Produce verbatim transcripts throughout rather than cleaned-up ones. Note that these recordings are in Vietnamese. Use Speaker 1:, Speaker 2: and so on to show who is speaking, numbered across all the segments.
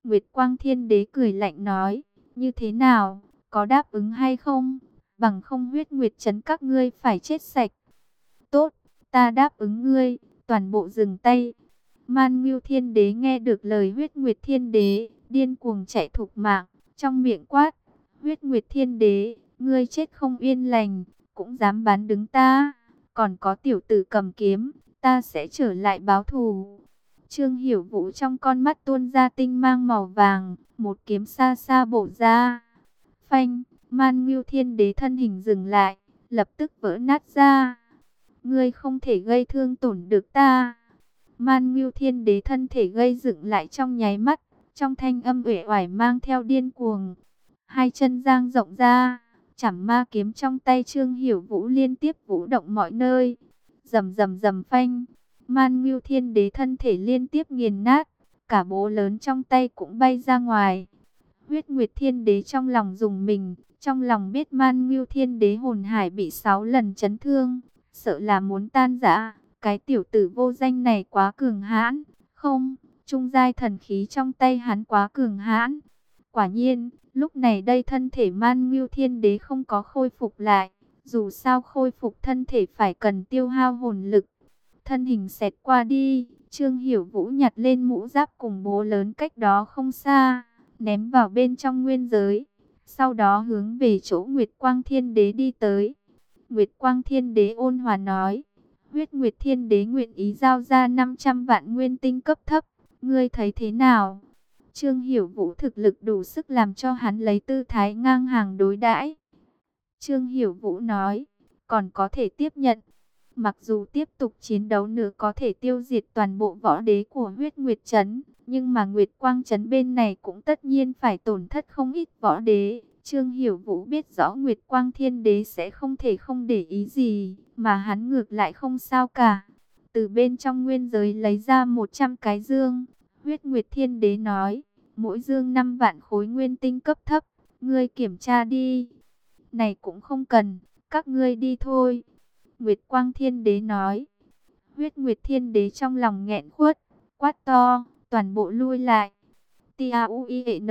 Speaker 1: Nguyệt Quang Thiên Đế cười lạnh nói, như thế nào, có đáp ứng hay không? Bằng không huyết nguyệt trấn các ngươi phải chết sạch. Tốt, ta đáp ứng ngươi, toàn bộ dừng tay. Man Ngưu Thiên Đế nghe được lời huyết nguyệt thiên đế, điên cuồng chạy thục mạng, trong miệng quát, huyết nguyệt thiên đế, ngươi chết không yên lành, cũng dám bán đứng ta, còn có tiểu tử cầm kiếm, ta sẽ trở lại báo thù. Trương Hiểu Vũ trong con mắt tuôn ra tinh mang màu vàng, một kiếm xa xa bổ ra. Phanh, Man Ngưu Thiên Đế thân hình dừng lại, lập tức vỡ nát ra. Ngươi không thể gây thương tổn được ta. Man Ngưu Thiên Đế thân thể gây dựng lại trong nháy mắt, trong thanh âm uể oải mang theo điên cuồng. Hai chân dang rộng ra, chảm ma kiếm trong tay Trương Hiểu Vũ liên tiếp vũ động mọi nơi. Rầm rầm rầm phanh, Man Ngưu Thiên Đế thân thể liên tiếp nghiền nát, cả bố lớn trong tay cũng bay ra ngoài. Huyết Nguyệt Thiên Đế trong lòng rùng mình, trong lòng biết Man Ngưu Thiên Đế hồn hải bị sáu lần chấn thương, sợ là muốn tan rã. Cái tiểu tử vô danh này quá cường hãn, không, trung giai thần khí trong tay hắn quá cường hãn. Quả nhiên, lúc này đây thân thể Man Ngưu Thiên Đế không có khôi phục lại, dù sao khôi phục thân thể phải cần tiêu hao hồn lực. Thân hình xẹt qua đi, Trương Hiểu Vũ nhặt lên mũ giáp cùng bố lớn cách đó không xa, ném vào bên trong nguyên giới, sau đó hướng về chỗ Nguyệt Quang Thiên Đế đi tới. Nguyệt Quang Thiên Đế ôn hòa nói, huyết Nguyệt Thiên Đế nguyện ý giao ra năm trăm vạn nguyên tinh cấp thấp, ngươi thấy thế nào? Trương Hiểu Vũ thực lực đủ sức làm cho hắn lấy tư thái ngang hàng đối đãi. Trương Hiểu Vũ nói, còn có thể tiếp nhận. Mặc dù tiếp tục chiến đấu nữa có thể tiêu diệt toàn bộ võ đế của huyết Nguyệt Trấn, nhưng mà Nguyệt Quang Trấn bên này cũng tất nhiên phải tổn thất không ít võ đế. Trương Hiểu Vũ biết rõ Nguyệt Quang Thiên Đế sẽ không thể không để ý gì, mà hắn ngược lại không sao cả. Từ bên trong nguyên giới lấy ra một trăm cái dương, huyết Nguyệt Thiên Đế nói, mỗi dương năm vạn khối nguyên tinh cấp thấp, ngươi kiểm tra đi. Này cũng không cần, các ngươi đi thôi. Nguyệt Quang Thiên Đế nói. Huyết Nguyệt Thiên Đế trong lòng nghẹn khuất, quát to, toàn bộ lui lại. T A U I E N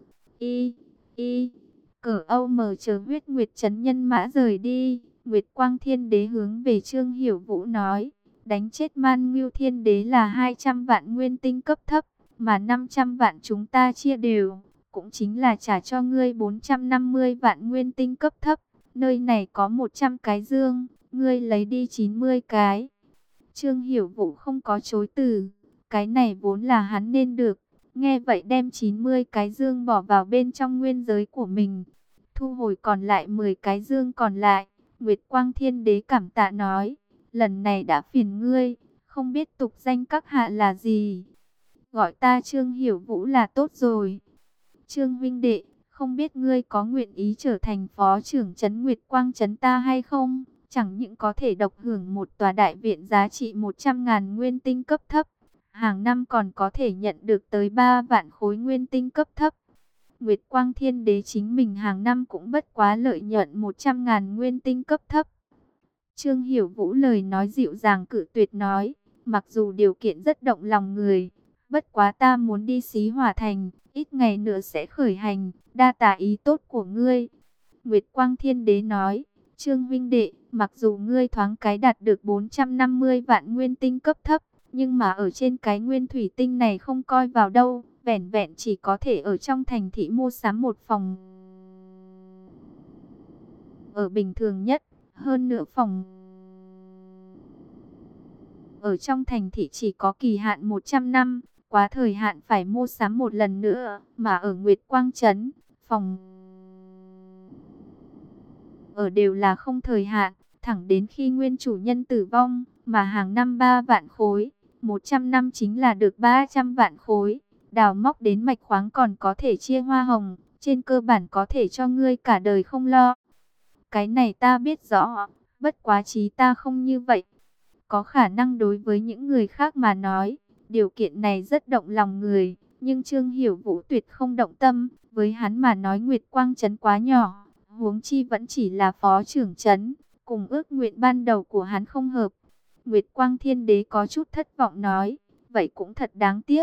Speaker 1: I I Cờ Âu mở chờ huyết Nguyệt Trấn nhân mã rời đi. Nguyệt Quang Thiên Đế hướng về Trương Hiểu Vũ nói, đánh chết Man Ngưu Thiên Đế là hai trăm vạn nguyên tinh cấp thấp, mà năm trăm vạn chúng ta chia đều, cũng chính là trả cho ngươi bốn trăm năm mươi vạn nguyên tinh cấp thấp. Nơi này có một trăm cái dương, ngươi lấy đi chín mươi cái. Trương Hiểu Vũ không có chối từ, cái này vốn là hắn nên được. Nghe vậy đem chín mươi cái dương bỏ vào bên trong nguyên giới của mình, thu hồi còn lại mười cái dương còn lại. Nguyệt Quang Thiên Đế cảm tạ nói, lần này đã phiền ngươi, không biết tục danh các hạ là gì. Gọi ta Trương Hiểu Vũ là tốt rồi. Trương huynh đệ, không biết ngươi có nguyện ý trở thành phó trưởng trấn Nguyệt Quang trấn ta hay không? Chẳng những có thể độc hưởng một tòa đại viện giá trị một trăm ngàn nguyên tinh cấp thấp, hàng năm còn có thể nhận được tới ba vạn khối nguyên tinh cấp thấp. Nguyệt Quang Thiên Đế chính mình hàng năm cũng bất quá lợi nhuận một trăm ngàn nguyên tinh cấp thấp. Trương Hiểu Vũ lời nói dịu dàng cự tuyệt nói, mặc dù điều kiện rất động lòng người, bất quá ta muốn đi Xí Hỏa Thành, ít ngày nữa sẽ khởi hành, đa tạ ý tốt của ngươi. Nguyệt Quang Thiên Đế nói, Trương huynh đệ, mặc dù ngươi thoáng cái đạt được bốn trăm năm mươi vạn nguyên tinh cấp thấp, nhưng mà ở trên cái nguyên thủy tinh này không coi vào đâu, vẻn vẹn chỉ có thể ở trong thành thị mua sắm một phòng ở bình thường nhất, hơn nữa phòng ở trong thành thị chỉ có kỳ hạn một trăm năm, quá thời hạn phải mua sắm một lần nữa, mà ở Nguyệt Quang Trấn, phòng ở đều là không thời hạn, thẳng đến khi nguyên chủ nhân tử vong, mà hàng năm ba vạn khối, một trăm năm chính là được ba trăm vạn khối, đào móc đến mạch khoáng còn có thể chia hoa hồng, trên cơ bản có thể cho ngươi cả đời không lo. Cái này ta biết rõ, bất quá chí ta không như vậy. Có khả năng đối với những người khác mà nói, điều kiện này rất động lòng người, nhưng Trương Hiểu Vũ tuyệt không động tâm, với hắn mà nói Nguyệt Quang trấn quá nhỏ, huống chi vẫn chỉ là phó trưởng trấn, cùng ước nguyện ban đầu của hắn không hợp. Nguyệt Quang Thiên Đế có chút thất vọng nói, vậy cũng thật đáng tiếc,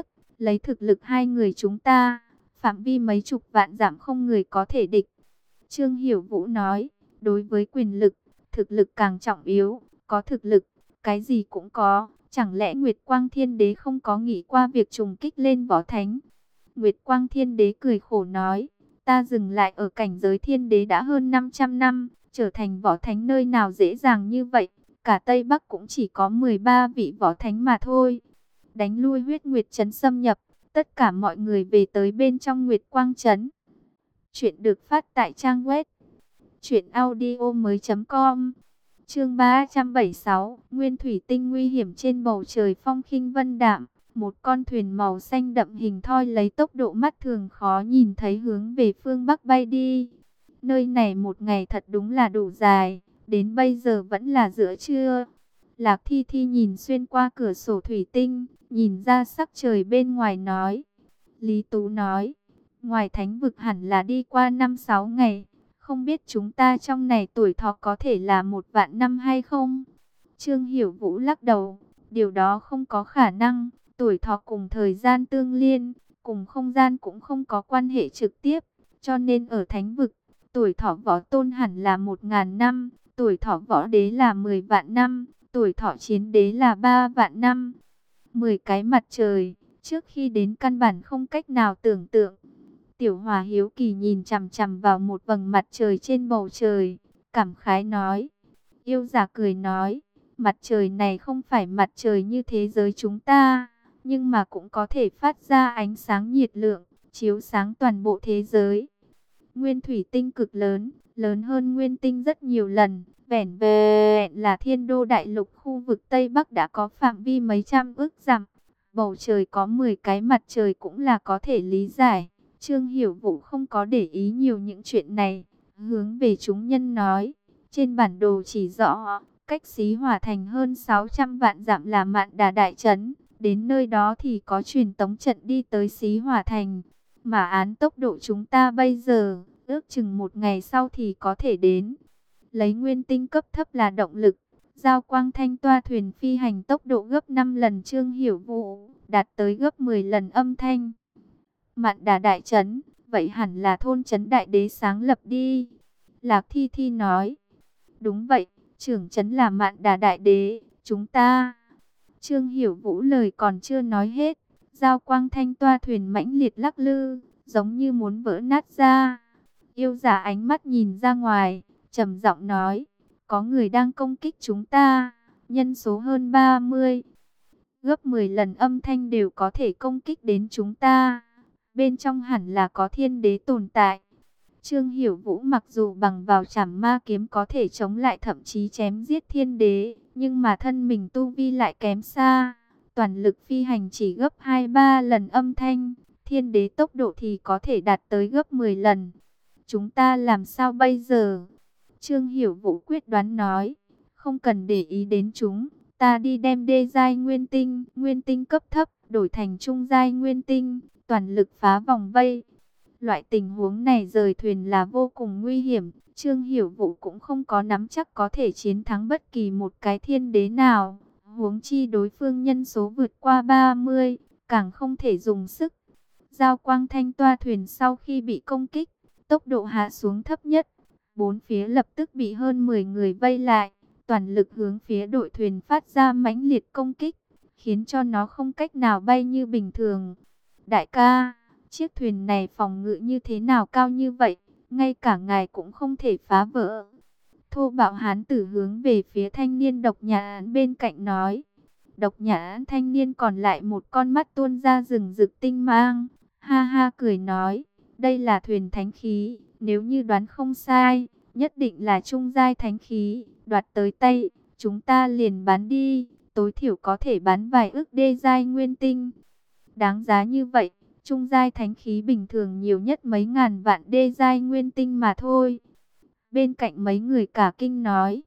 Speaker 1: Lấy thực lực hai người chúng ta, phạm vi mấy chục vạn dặm không người có thể địch. Trương Hiểu Vũ nói, đối với quyền lực, thực lực càng trọng yếu, có thực lực, cái gì cũng có. Chẳng lẽ Nguyệt Quang Thiên Đế không có nghĩ qua việc trùng kích lên võ thánh? Nguyệt Quang Thiên Đế cười khổ nói, ta dừng lại ở cảnh giới thiên đế đã hơn năm trăm năm, trở thành võ thánh nơi nào dễ dàng như vậy, cả Tây Bắc cũng chỉ có mười ba vị võ thánh mà thôi. Đánh lui huyết nguyệt trấn xâm nhập, tất cả mọi người về tới bên trong Nguyệt Quang Trấn. Chuyện được phát tại trang web truyện audio mới com. Chương ba trăm bảy mươi sáu, Nguyên thủy tinh nguy hiểm trên bầu trời phong khinh vân đạm, một con thuyền màu xanh đậm hình thoi lấy tốc độ mắt thường khó nhìn thấy hướng về phương Bắc bay đi. Nơi này một ngày thật đúng là đủ dài, đến bây giờ vẫn là giữa trưa. Lạc Thi Thi nhìn xuyên qua cửa sổ thủy tinh, nhìn ra sắc trời bên ngoài nói. Lý Tú nói, ngoài thánh vực hẳn là đi qua năm sáu ngày. Không biết chúng ta trong này tuổi thọ có thể là một vạn năm hay không? Trương Hiểu Vũ lắc đầu, điều đó không có khả năng. Tuổi thọ cùng thời gian tương liên, cùng không gian cũng không có quan hệ trực tiếp. Cho nên ở thánh vực, tuổi thọ võ tôn hẳn là một ngàn năm, tuổi thọ võ đế là mười vạn năm, tuổi thọ chiến đế là ba vạn năm. Mười cái mặt trời, trước khi đến căn bản không cách nào tưởng tượng. Tiểu Hòa hiếu kỳ nhìn chằm chằm vào một vầng mặt trời trên bầu trời, cảm khái nói. Yêu giả cười nói, mặt trời này không phải mặt trời như thế giới chúng ta, nhưng mà cũng có thể phát ra ánh sáng nhiệt lượng, chiếu sáng toàn bộ thế giới. Nguyên thủy tinh cực lớn, lớn hơn nguyên tinh rất nhiều lần, vẻn vẹn là thiên đô đại lục khu vực Tây Bắc đã có phạm vi mấy trăm ức dặm. Bầu trời có mười cái mặt trời cũng là có thể lý giải. Trương Hiểu Vũ không có để ý nhiều những chuyện này, hướng về chúng nhân nói, trên bản đồ chỉ rõ, cách Xí Hỏa Thành hơn sáu trăm vạn dặm là Mạn Đà Đại Trấn, đến nơi đó thì có truyền tống trận đi tới Xí Hỏa Thành, mà án tốc độ chúng ta bây giờ, ước chừng một ngày sau thì có thể đến. Lấy nguyên tinh cấp thấp là động lực, giao quang thanh toa thuyền phi hành tốc độ gấp năm lần Trương Hiểu Vũ, đạt tới gấp mười lần âm thanh. Mạn Đà Đại Trấn, vậy hẳn là thôn trấn đại đế sáng lập đi. Lạc Thi Thi nói. Đúng vậy, trưởng trấn là Mạn Đà Đại Đế, chúng ta. Trương Hiểu Vũ lời còn chưa nói hết, giao quang thanh toa thuyền mãnh liệt lắc lư, giống như muốn vỡ nát ra. Yêu giả ánh mắt nhìn ra ngoài, trầm giọng nói, có người đang công kích chúng ta, nhân số hơn ba mươi. Gấp mười lần âm thanh đều có thể công kích đến chúng ta. Bên trong hẳn là có thiên đế tồn tại. Trương Hiểu Vũ mặc dù bằng vào trảm ma kiếm có thể chống lại thậm chí chém giết thiên đế, nhưng mà thân mình tu vi lại kém xa. Toàn lực phi hành chỉ gấp hai ba lần âm thanh, thiên đế tốc độ thì có thể đạt tới gấp mười lần. Chúng ta làm sao bây giờ? Trương Hiểu Vũ quyết đoán nói, không cần để ý đến chúng, ta đi đem đê giai nguyên tinh, nguyên tinh cấp thấp, đổi thành trung giai nguyên tinh, toàn lực phá vòng vây. Loại tình huống này rời thuyền là vô cùng nguy hiểm, Trương Hiểu Vũ cũng không có nắm chắc có thể chiến thắng bất kỳ một cái thiên đế nào. Huống chi đối phương nhân số vượt qua ba mươi, càng không thể dùng sức. Giao quang thanh toa thuyền sau khi bị công kích, tốc độ hạ xuống thấp nhất. Bốn phía lập tức bị hơn mười người vây lại, toàn lực hướng phía đội thuyền phát ra mãnh liệt công kích, khiến cho nó không cách nào bay như bình thường. Đại ca, chiếc thuyền này phòng ngự như thế nào cao như vậy, ngay cả ngài cũng không thể phá vỡ. Thô bạo hán tử hướng về phía thanh niên độc nhã án bên cạnh nói. Độc nhã án thanh niên còn lại một con mắt tuôn ra rừng rực tinh mang, ha ha cười nói, đây là thuyền thánh khí, nếu như đoán không sai, nhất định là trung giai thánh khí, đoạt tới tay, chúng ta liền bán đi, tối thiểu có thể bán vài ức đê giai nguyên tinh. Đáng giá như vậy, trung giai thánh khí bình thường nhiều nhất mấy ngàn vạn đê giai nguyên tinh mà thôi. Bên cạnh mấy người cả kinh nói,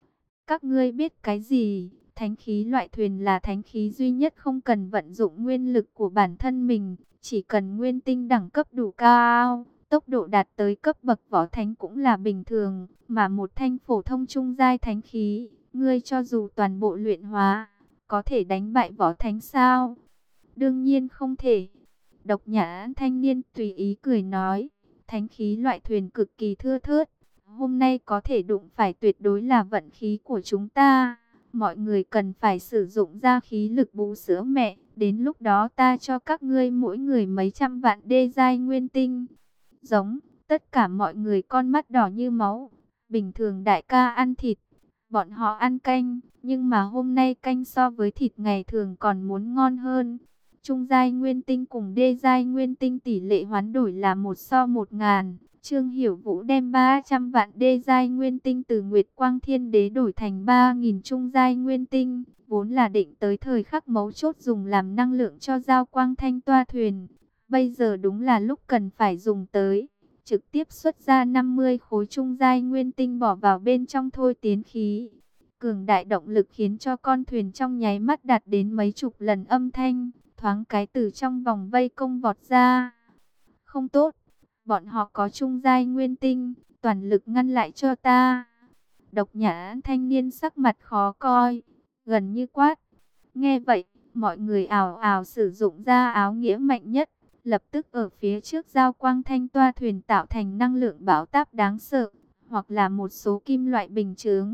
Speaker 1: các ngươi biết cái gì? Thánh khí loại thuyền là thánh khí duy nhất không cần vận dụng nguyên lực của bản thân mình, chỉ cần nguyên tinh đẳng cấp đủ cao, tốc độ đạt tới cấp bậc võ thánh cũng là bình thường, mà một thanh phổ thông trung giai thánh khí, ngươi cho dù toàn bộ luyện hóa, có thể đánh bại võ thánh sao? Đương nhiên không thể. Độc Nhãn thanh niên tùy ý cười nói, thánh khí loại thuyền cực kỳ thưa thớt. Hôm nay có thể đụng phải tuyệt đối là vận khí của chúng ta. Mọi người cần phải sử dụng ra khí lực bú sữa mẹ. Đến lúc đó ta cho các ngươi mỗi người mấy trăm vạn đê giai nguyên tinh. Giống, tất cả mọi người con mắt đỏ như máu. Bình thường đại ca ăn thịt, bọn họ ăn canh. Nhưng mà hôm nay canh so với thịt ngày thường còn muốn ngon hơn. Trung giai nguyên tinh cùng đê giai nguyên tinh tỷ lệ hoán đổi là một so một ngàn. Trương Hiểu Vũ đem ba trăm vạn đê giai nguyên tinh từ Nguyệt Quang Thiên Đế đổi thành ba nghìn trung giai nguyên tinh, vốn là định tới thời khắc mấu chốt dùng làm năng lượng cho Giao Quang Thanh toa thuyền. Bây giờ đúng là lúc cần phải dùng tới, trực tiếp xuất ra năm mươi khối trung giai nguyên tinh bỏ vào bên trong thôi tiến khí. Cường đại động lực khiến cho con thuyền trong nháy mắt đạt đến mấy chục lần âm thanh, thoáng cái từ trong vòng vây công vọt ra. Không tốt. Bọn họ có trung giai nguyên tinh, toàn lực ngăn lại cho ta. Độc Nhãn thanh niên sắc mặt khó coi, gần như quát. Nghe vậy, mọi người ào ào sử dụng ra áo nghĩa mạnh nhất, lập tức ở phía trước Giao Quang Thanh toa thuyền tạo thành năng lượng bão táp đáng sợ, hoặc là một số kim loại bình chướng.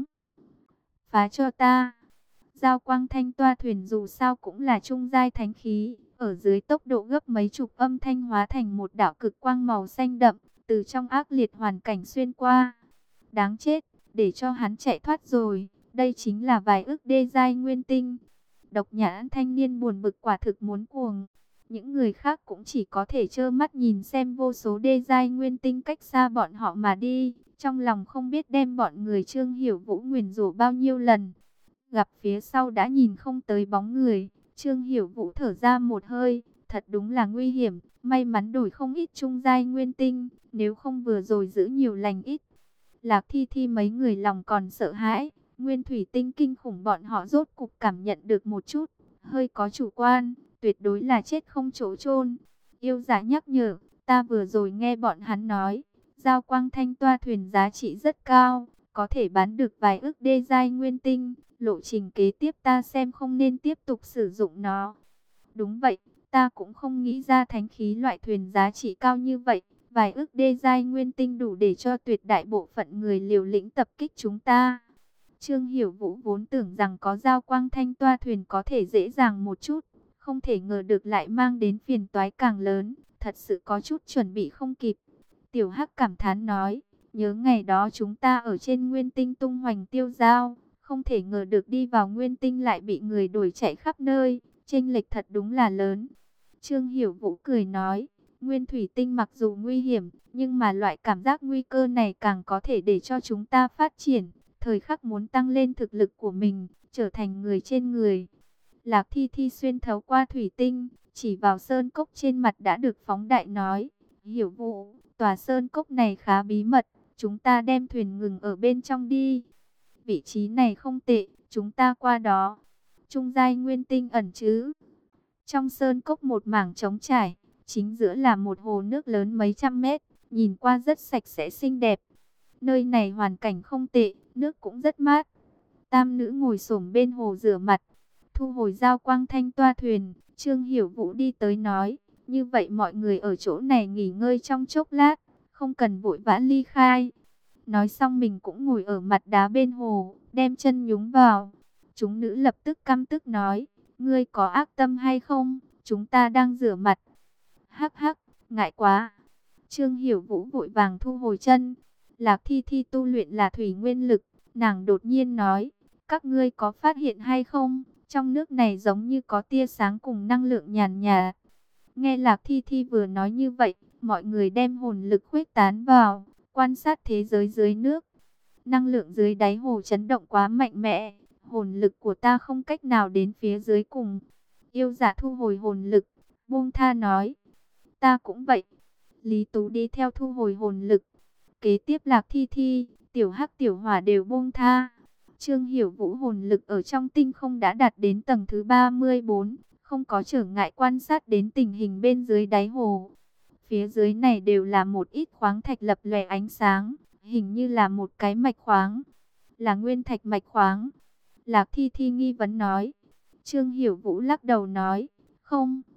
Speaker 1: Phá cho ta. Giao Quang Thanh toa thuyền dù sao cũng là trung giai thánh khí, ở dưới tốc độ gấp mấy chục âm thanh hóa thành một đạo cực quang màu xanh đậm, từ trong ác liệt hoàn cảnh xuyên qua. Đáng chết, để cho hắn chạy thoát rồi, đây chính là vài ức đê giai nguyên tinh. Độc Nhãn thanh niên buồn bực quả thực muốn cuồng. Những người khác cũng chỉ có thể trơ mắt nhìn xem vô số đê giai nguyên tinh cách xa bọn họ mà đi, trong lòng không biết đem bọn người Trương Hiểu Vũ nguyền rủa bao nhiêu lần. Gặp phía sau đã nhìn không tới bóng người, Trương Hiểu Vũ thở ra một hơi, thật đúng là nguy hiểm, may mắn đổi không ít trung giai nguyên tinh, nếu không vừa rồi giữ nhiều lành ít. Lạc Thi Thi mấy người lòng còn sợ hãi, nguyên thủy tinh kinh khủng bọn họ rốt cục cảm nhận được một chút, hơi có chủ quan, tuyệt đối là chết không chỗ chôn. Yêu Dạ nhắc nhở, ta vừa rồi nghe bọn hắn nói, Giao Quang Thanh toa thuyền giá trị rất cao, có thể bán được vài ức đê giai nguyên tinh. Lộ trình kế tiếp ta xem không nên tiếp tục sử dụng nó. Đúng vậy, ta cũng không nghĩ ra thánh khí loại thuyền giá trị cao như vậy. Vài ức đê giai nguyên tinh đủ để cho tuyệt đại bộ phận người liều lĩnh tập kích chúng ta. Trương Hiểu Vũ vốn tưởng rằng có Giao Quang Thanh toa thuyền có thể dễ dàng một chút, không thể ngờ được lại mang đến phiền toái càng lớn, thật sự có chút chuẩn bị không kịp. Tiểu Hắc cảm thán nói, nhớ ngày đó chúng ta ở trên nguyên tinh tung hoành tiêu giao, không thể ngờ được đi vào nguyên tinh lại bị người đuổi chạy khắp nơi, chênh lệch thật đúng là lớn. Trương Hiểu Vũ cười nói, nguyên thủy tinh mặc dù nguy hiểm, nhưng mà loại cảm giác nguy cơ này càng có thể để cho chúng ta phát triển, thời khắc muốn tăng lên thực lực của mình, trở thành người trên người. Lạc Thi Thi xuyên thấu qua thủy tinh, chỉ vào sơn cốc trên mặt đã được phóng đại nói, Hiểu Vũ, tòa sơn cốc này khá bí mật, chúng ta đem thuyền ngừng ở bên trong đi. Vị trí này không tệ, chúng ta qua đó. Trung giai nguyên tinh ẩn chứ. Trong sơn cốc một mảng trống trải, chính giữa là một hồ nước lớn mấy trăm mét, nhìn qua rất sạch sẽ xinh đẹp. Nơi này hoàn cảnh không tệ, nước cũng rất mát. Tam nữ ngồi xổm bên hồ rửa mặt, thu hồi Giao Quang Thanh toa thuyền, Trương Hiểu Vũ đi tới nói, như vậy mọi người ở chỗ này nghỉ ngơi trong chốc lát, không cần vội vã ly khai. Nói xong mình cũng ngồi ở mặt đá bên hồ, đem chân nhúng vào. Chúng nữ lập tức căm tức nói, ngươi có ác tâm hay không? Chúng ta đang rửa mặt. Hắc hắc, ngại quá. Trương Hiểu Vũ vội vàng thu hồi chân. Lạc Thi Thi tu luyện là thủy nguyên lực. Nàng đột nhiên nói, các ngươi có phát hiện hay không? Trong nước này giống như có tia sáng cùng năng lượng nhàn nhạt. Nghe Lạc Thi Thi vừa nói như vậy, mọi người đem hồn lực khuếch tán vào, quan sát thế giới dưới nước. Năng lượng dưới đáy hồ chấn động quá mạnh mẽ, hồn lực của ta không cách nào đến phía dưới cùng. Yêu Dạ thu hồi hồn lực, buông tha nói, ta cũng vậy. Lý Tú đi theo thu hồi hồn lực. Kế tiếp Lạc Thi Thi, Tiểu Hắc Tiểu Hỏa đều buông tha. Trương Hiểu Vũ hồn lực ở trong tinh không đã đạt đến tầng thứ ba mươi bốn, không có trở ngại quan sát đến tình hình bên dưới đáy hồ. Phía dưới này đều là một ít khoáng thạch lập lòe ánh sáng, hình như là một cái mạch khoáng. Là nguyên thạch mạch khoáng. Lạc Thi Thi nghi vấn nói. Trương Hiểu Vũ lắc đầu nói, không,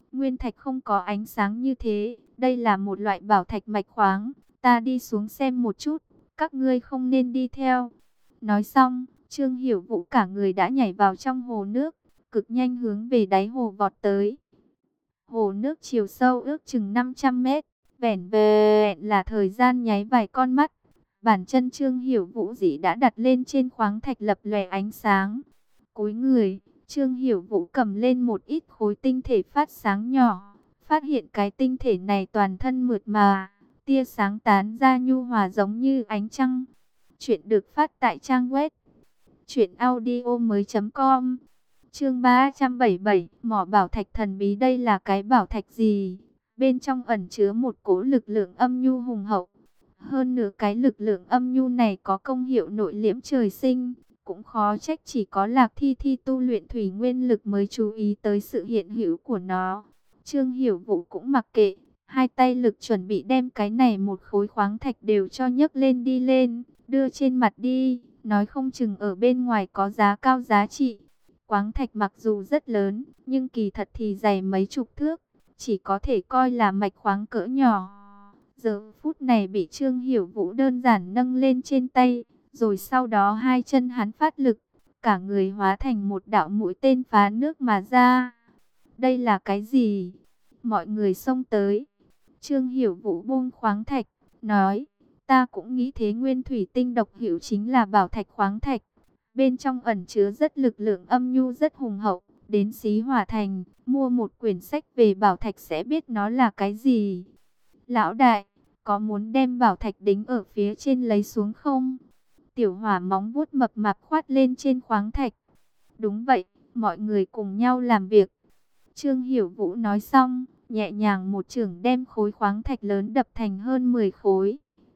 Speaker 1: Nguyên thạch không có ánh sáng như thế, đây là một loại bảo thạch mạch khoáng, ta đi xuống xem một chút, các ngươi không nên đi theo. Nói xong, Trương Hiểu Vũ cả người đã nhảy vào trong hồ nước, cực nhanh hướng về đáy hồ vọt tới. Hồ nước chiều sâu ước chừng năm trăm mét, vẻn vẹn là thời gian nháy vài con mắt. Bàn chân Trương Hiểu Vũ dĩ đã đặt lên trên khoáng thạch lập lòe ánh sáng. Cúi người, Trương Hiểu Vũ cầm lên một ít khối tinh thể phát sáng nhỏ, phát hiện cái tinh thể này toàn thân mượt mà, tia sáng tán ra nhu hòa giống như ánh trăng. Chuyện được phát tại trang web truyện audio mới chấm com. Chương ba trăm bảy mươi bảy, mỏ bảo thạch thần bí, đây là cái bảo thạch gì? Bên trong ẩn chứa một cỗ lực lượng âm nhu hùng hậu. Hơn nữa cái lực lượng âm nhu này có công hiệu nội liễm trời sinh, cũng khó trách chỉ có Lạc Thi Thi tu luyện thủy nguyên lực mới chú ý tới sự hiện hữu của nó. Trương Hiểu Vũ cũng mặc kệ, hai tay lực chuẩn bị đem cái này một khối khoáng thạch đều cho nhấc lên đi lên, đưa trên mặt đi, nói không chừng ở bên ngoài có giá cao giá trị. Khoáng thạch mặc dù rất lớn, nhưng kỳ thật thì dày mấy chục thước, chỉ có thể coi là mạch khoáng cỡ nhỏ. Giờ phút này bị Trương Hiểu Vũ đơn giản nâng lên trên tay, rồi sau đó hai chân hắn phát lực, cả người hóa thành một đạo mũi tên phá nước mà ra. Đây là cái gì? Mọi người xông tới. Trương Hiểu Vũ buông khoáng thạch, nói, ta cũng nghĩ thế, nguyên thủy tinh độc hữu chính là bảo thạch khoáng thạch. Bên trong ẩn chứa rất lực lượng âm nhu rất hùng hậu, đến Xí Hỏa Thành, mua một quyển sách về bảo thạch sẽ biết nó là cái gì. Lão đại, có muốn đem bảo thạch đính ở phía trên lấy xuống không? Tiểu Hỏa móng vuốt mập mạp khoát lên trên khoáng thạch. Đúng vậy, mọi người cùng nhau làm việc. Trương Hiểu Vũ nói xong, nhẹ nhàng một chưởng đem khối khoáng thạch lớn đập thành hơn mười khối.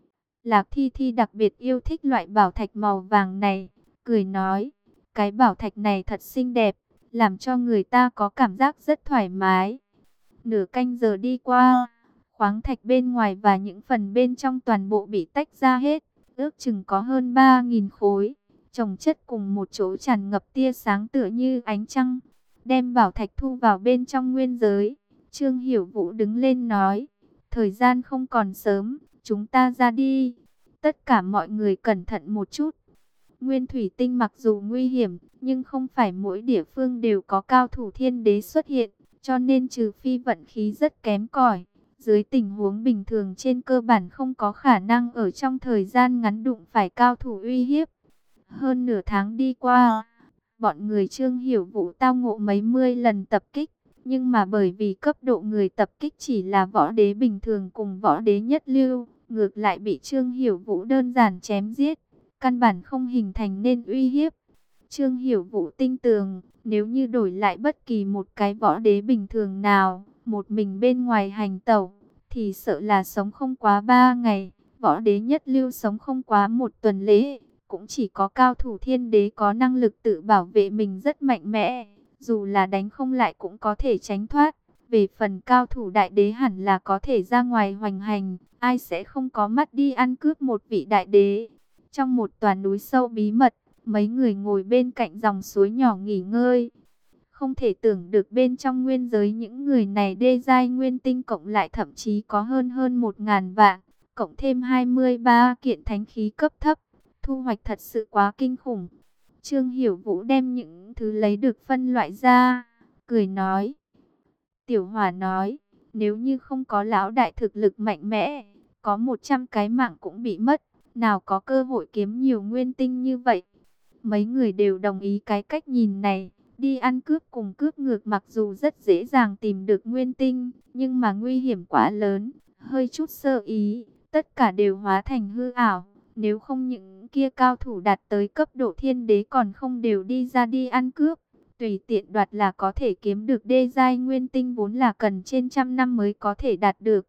Speaker 1: Lạc Thi Thi đặc biệt yêu thích loại bảo thạch màu vàng này, cười nói, cái bảo thạch này thật xinh đẹp, làm cho người ta có cảm giác rất thoải mái. Nửa canh giờ đi qua, khoáng thạch bên ngoài và những phần bên trong toàn bộ bị tách ra hết, ước chừng có hơn ba nghìn khối, chồng chất cùng một chỗ tràn ngập tia sáng tựa như ánh trăng. Đem bảo thạch thu vào bên trong nguyên giới, Trương Hiểu Vũ đứng lên nói, thời gian không còn sớm, chúng ta ra đi. Tất cả mọi người cẩn thận một chút. Nguyên thủy tinh mặc dù nguy hiểm, nhưng không phải mỗi địa phương đều có cao thủ thiên đế xuất hiện, cho nên trừ phi vận khí rất kém cỏi, dưới tình huống bình thường trên cơ bản không có khả năng ở trong thời gian ngắn đụng phải cao thủ uy hiếp. Hơn nửa tháng đi qua, bọn người Trương Hiểu Vũ tao ngộ mấy mươi lần tập kích, nhưng mà bởi vì cấp độ người tập kích chỉ là võ đế bình thường cùng võ đế nhất lưu, ngược lại bị Trương Hiểu Vũ đơn giản chém giết, căn bản không hình thành nên uy hiếp. Trương Hiểu Vũ tin tưởng, nếu như đổi lại bất kỳ một cái võ đế bình thường nào, một mình bên ngoài hành tẩu, thì sợ là sống không quá ba ngày, võ đế nhất lưu sống không quá một tuần lễ. Cũng chỉ có cao thủ thiên đế có năng lực tự bảo vệ mình rất mạnh mẽ, dù là đánh không lại cũng có thể tránh thoát. Về phần cao thủ đại đế hẳn là có thể ra ngoài hoành hành, ai sẽ không có mắt đi ăn cướp một vị đại đế. Trong một tòa núi sâu bí mật, mấy người ngồi bên cạnh dòng suối nhỏ nghỉ ngơi. Không thể tưởng được bên trong nguyên giới những người này đê giai nguyên tinh cộng lại thậm chí có hơn hơn một ngàn vạn, cộng thêm hai mươi ba kiện thánh khí cấp thấp. Thu hoạch thật sự quá kinh khủng. Trương Hiểu Vũ đem những thứ lấy được phân loại ra, cười nói. Tiểu Hỏa nói, nếu như không có lão đại thực lực mạnh mẽ, có một trăm cái mạng cũng bị mất, nào có cơ hội kiếm nhiều nguyên tinh như vậy. Mấy người đều đồng ý cái cách nhìn này, đi ăn cướp cùng cướp ngược mặc dù rất dễ dàng tìm được nguyên tinh, nhưng mà nguy hiểm quá lớn, hơi chút sơ ý, tất cả đều hóa thành hư ảo. Nếu không những kia cao thủ đạt tới cấp độ thiên đế còn không đều đi ra đi ăn cướp, tùy tiện đoạt là có thể kiếm được đê giai nguyên tinh vốn là cần trên trăm năm mới có thể đạt được.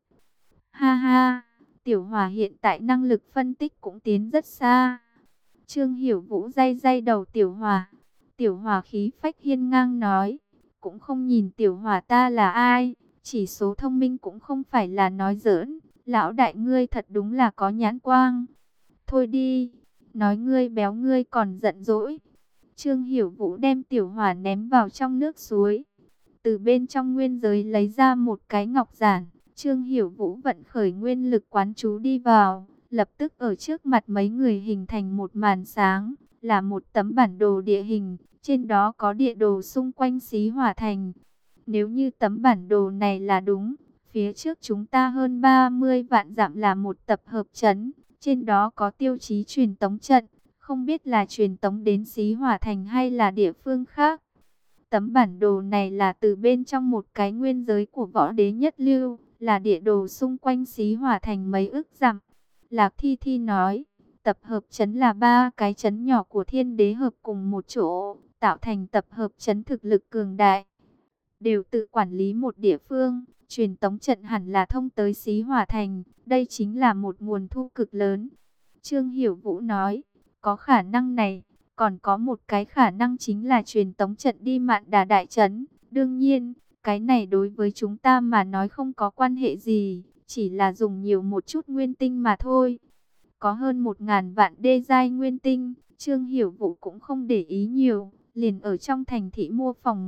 Speaker 1: Ha ha, Tiểu Hỏa hiện tại năng lực phân tích cũng tiến rất xa. Trương Hiểu Vũ day day đầu Tiểu Hỏa. Tiểu Hỏa khí phách hiên ngang nói, cũng không nhìn Tiểu Hỏa ta là ai, chỉ số thông minh cũng không phải là nói giỡn, lão đại ngươi thật đúng là có nhãn quang. Thôi đi, nói ngươi béo ngươi còn giận dỗi. Trương Hiểu Vũ đem Tiểu Hỏa ném vào trong nước suối. từ bên trong nguyên giới lấy ra một cái ngọc giản. Trương Hiểu Vũ vận khởi nguyên lực quán chú đi vào, lập tức ở trước mặt mấy người hình thành một màn sáng, là một tấm bản đồ địa hình, trên đó có địa đồ xung quanh Xí Hỏa Thành. Nếu như tấm bản đồ này là đúng, phía trước chúng ta hơn ba mươi vạn dặm là một tập hợp trấn, trên đó có tiêu chí truyền tống trận, không biết là truyền tống đến Xí Hỏa Thành hay là địa phương khác. Tấm bản đồ này là từ bên trong một cái nguyên giới của võ đế nhất lưu, là địa đồ xung quanh Xí Hỏa Thành mấy ức dặm. Lạc Thi Thi nói, tập hợp trấn là ba cái trấn nhỏ của thiên đế hợp cùng một chỗ, tạo thành tập hợp trấn thực lực cường đại, đều tự quản lý một địa phương. Truyền tống trận hẳn là thông tới Xí Hỏa Thành, đây chính là một nguồn thu cực lớn. Trương Hiểu Vũ nói, có khả năng này, còn có một cái khả năng chính là truyền tống trận đi Mạn Đà đại trấn. Đương nhiên, cái này đối với chúng ta mà nói không có quan hệ gì, chỉ là dùng nhiều một chút nguyên tinh mà thôi. Có hơn một ngàn vạn đê giai nguyên tinh, Trương Hiểu Vũ cũng không để ý nhiều, liền ở trong thành thị mua phòng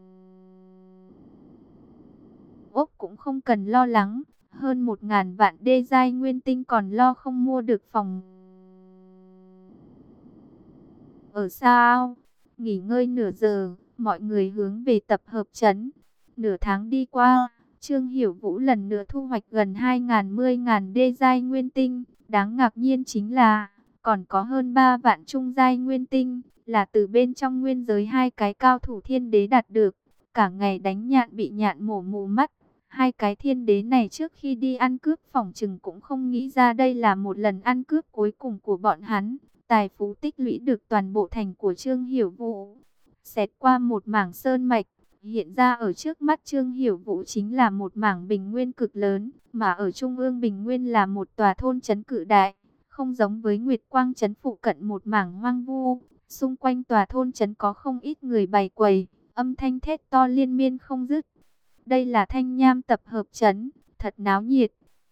Speaker 1: ốc cũng không cần lo lắng. Hơn một ngàn vạn đê giai nguyên tinh còn lo không mua được phòng ở sao? Nghỉ ngơi nửa giờ, mọi người hướng về tập hợp trấn. Nửa tháng đi qua, Trương Hiểu Vũ lần nữa thu hoạch gần hai mươi ngàn đê giai nguyên tinh. Đáng ngạc nhiên chính là, còn có hơn ba vạn trung giai nguyên tinh, là từ bên trong nguyên giới hai cái cao thủ thiên đế đạt được. Cả ngày đánh nhạn bị nhạn mổ mù mắt. Hai cái thiên đế này trước khi đi ăn cướp phỏng chừng cũng không nghĩ ra đây là một lần ăn cướp cuối cùng của bọn hắn. Tài phú tích lũy được toàn bộ thành của Trương Hiểu Vũ. Xẹt qua một mảng sơn mạch, hiện ra ở trước mắt Trương Hiểu Vũ chính là một mảng bình nguyên cực lớn, mà ở trung ương bình nguyên là một tòa thôn trấn cự đại, không giống với Nguyệt Quang trấn phụ cận một mảng hoang vu. Xung quanh tòa thôn trấn có không ít người bày quầy, âm thanh thét to liên miên không dứt. Đây là Thanh Nham tập hợp trấn, thật náo nhiệt.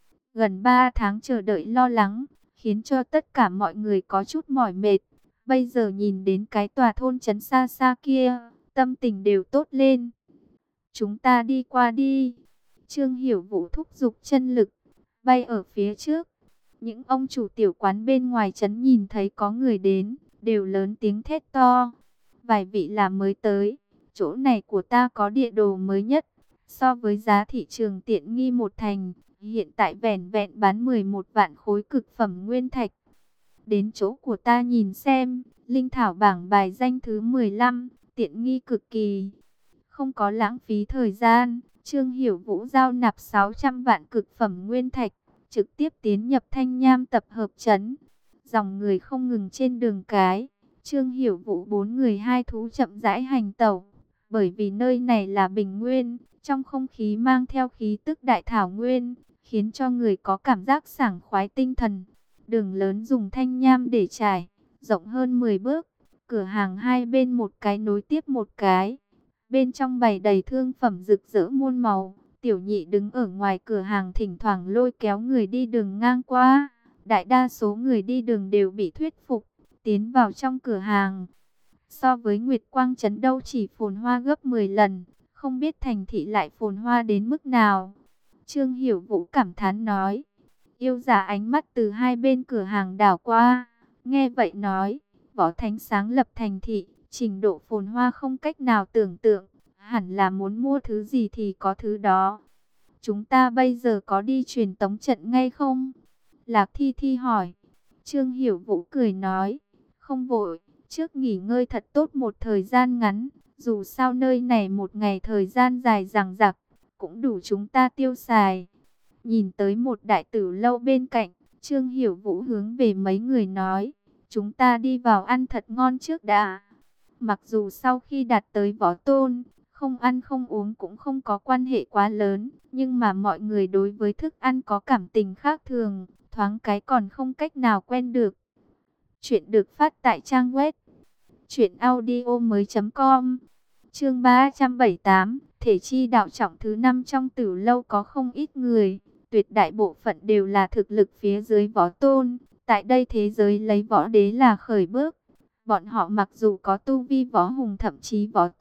Speaker 1: Gần ba tháng chờ đợi lo lắng, khiến cho tất cả mọi người có chút mỏi mệt. Bây giờ nhìn đến cái tòa thôn trấn xa xa kia, tâm tình đều tốt lên. Chúng ta đi qua đi. Trương Hiểu Vũ thúc giục chân lực, bay ở phía trước. Những ông chủ tiểu quán bên ngoài trấn nhìn thấy có người đến, đều lớn tiếng thét to. Vài vị là mới tới, chỗ này của ta có địa đồ mới nhất. So với giá thị trường tiện nghi một thành, hiện tại vẻn vẹn bán mười một vạn khối cực phẩm nguyên thạch. Đến chỗ của ta nhìn xem, linh thảo bảng bài danh thứ mười lăm, tiện nghi cực kỳ. Không có lãng phí thời gian, Trương Hiểu Vũ giao nạp sáu trăm vạn cực phẩm nguyên thạch, trực tiếp tiến nhập Thanh Nham tập hợp trấn. Dòng người không ngừng trên đường cái, Trương Hiểu Vũ bốn người hai thú chậm rãi hành tẩu, bởi vì nơi này là bình nguyên, trong không khí mang theo khí tức đại thảo nguyên, khiến cho người có cảm giác sảng khoái tinh thần. Đường lớn dùng thanh nham để trải, rộng hơn mười bước, cửa hàng hai bên một cái nối tiếp một cái. Bên trong bày đầy thương phẩm rực rỡ muôn màu, tiểu nhị đứng ở ngoài cửa hàng thỉnh thoảng lôi kéo người đi đường ngang qua. Đại đa số người đi đường đều bị thuyết phục, tiến vào trong cửa hàng. So với Nguyệt Quang trấn đâu chỉ phồn hoa gấp mười lần, không biết thành thị lại phồn hoa đến mức nào. Trương Hiểu Vũ cảm thán nói. Yêu giả ánh mắt từ hai bên cửa hàng đảo qua, nghe vậy nói, Võ Thánh sáng lập thành thị, trình độ phồn hoa không cách nào tưởng tượng, hẳn là muốn mua thứ gì thì có thứ đó. Chúng ta bây giờ có đi truyền tống trận ngay không? Lạc Thi Thi hỏi. Trương Hiểu Vũ cười nói, không vội, trước nghỉ ngơi thật tốt một thời gian ngắn, dù sao nơi này một ngày thời gian dài dằng dặc, cũng đủ chúng ta tiêu xài. Nhìn tới một đại tử lâu bên cạnh, Trương Hiểu Vũ hướng về mấy người nói, chúng ta đi vào ăn thật ngon trước đã. Mặc dù sau khi đạt tới võ tôn, không ăn không uống cũng không có quan hệ quá lớn, nhưng mà mọi người đối với thức ăn có cảm tình khác thường, thoáng cái còn không cách nào quen được. Chuyện được phát tại trang web truyện audio mới chấm com. Chương ba trăm bảy mươi tám, thể chi đạo trọng thứ năm. Trong tử lâu có không ít người, tuyệt đại bộ phận đều là thực lực phía dưới võ tôn. Tại đây thế giới lấy võ đế là khởi bước. Bọn họ mặc dù có tu vi võ hùng thậm chí võ tông,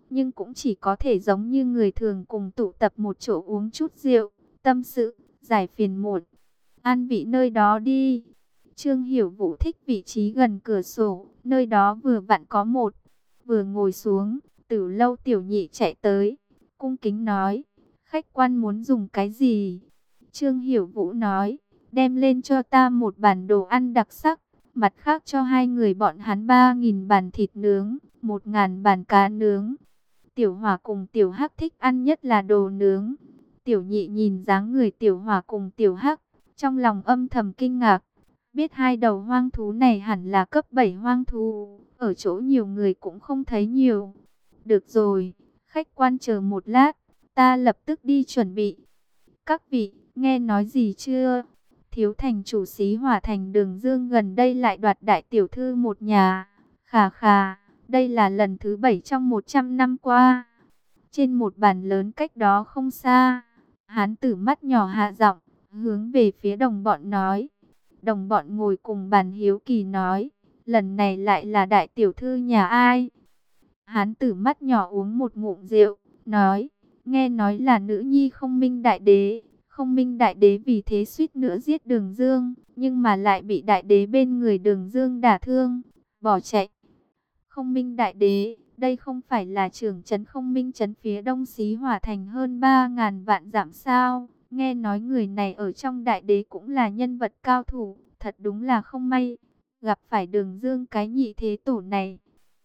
Speaker 1: nhưng cũng chỉ có thể giống như người thường cùng tụ tập một chỗ uống chút rượu, tâm sự, giải phiền muộn. An vị nơi đó đi. Trương Hiểu Vũ thích vị trí gần cửa sổ, nơi đó vừa vặn có một. Vừa ngồi xuống, Tử Lâu tiểu nhị chạy tới, cung kính nói, khách quan muốn dùng cái gì? Trương Hiểu Vũ nói, đem lên cho ta một bàn đồ ăn đặc sắc, mặt khác cho hai người bọn hắn ba nghìn bàn thịt nướng, một ngàn bàn cá nướng. Tiểu Hỏa cùng Tiểu Hắc thích ăn nhất là đồ nướng. Tiểu nhị nhìn dáng người Tiểu Hỏa cùng Tiểu Hắc, trong lòng âm thầm kinh ngạc. Biết hai đầu hoang thú này hẳn là cấp bảy hoang thú, ở chỗ nhiều người cũng không thấy nhiều. Được rồi, khách quan chờ một lát, ta lập tức đi chuẩn bị. Các vị, nghe nói gì chưa? Thiếu thành chủ Xí Hỏa thành Đường Dương gần đây lại đoạt đại tiểu thư một nhà. Khà khà, đây là lần thứ bảy trong một trăm năm qua. Trên một bàn lớn cách đó không xa, hán tử mắt nhỏ hạ giọng, hướng về phía đồng bọn nói. Đồng bọn ngồi cùng bàn hiếu kỳ nói, lần này lại là đại tiểu thư nhà ai? Hán tử mắt nhỏ uống một ngụm rượu, nói, nghe nói là nữ nhi Không Minh đại đế. Không Minh đại đế vì thế suýt nữa giết Đường Dương, nhưng mà lại bị đại đế bên người Đường Dương đả thương, bỏ chạy. Không Minh đại đế, đây không phải là trưởng trấn Không Minh trấn phía đông Xí Hỏa thành hơn ba ngàn vạn dặm sao? Nghe nói người này ở trong đại đế cũng là nhân vật cao thủ, thật đúng là không may, gặp phải Đường Dương cái nhị thế tổ này.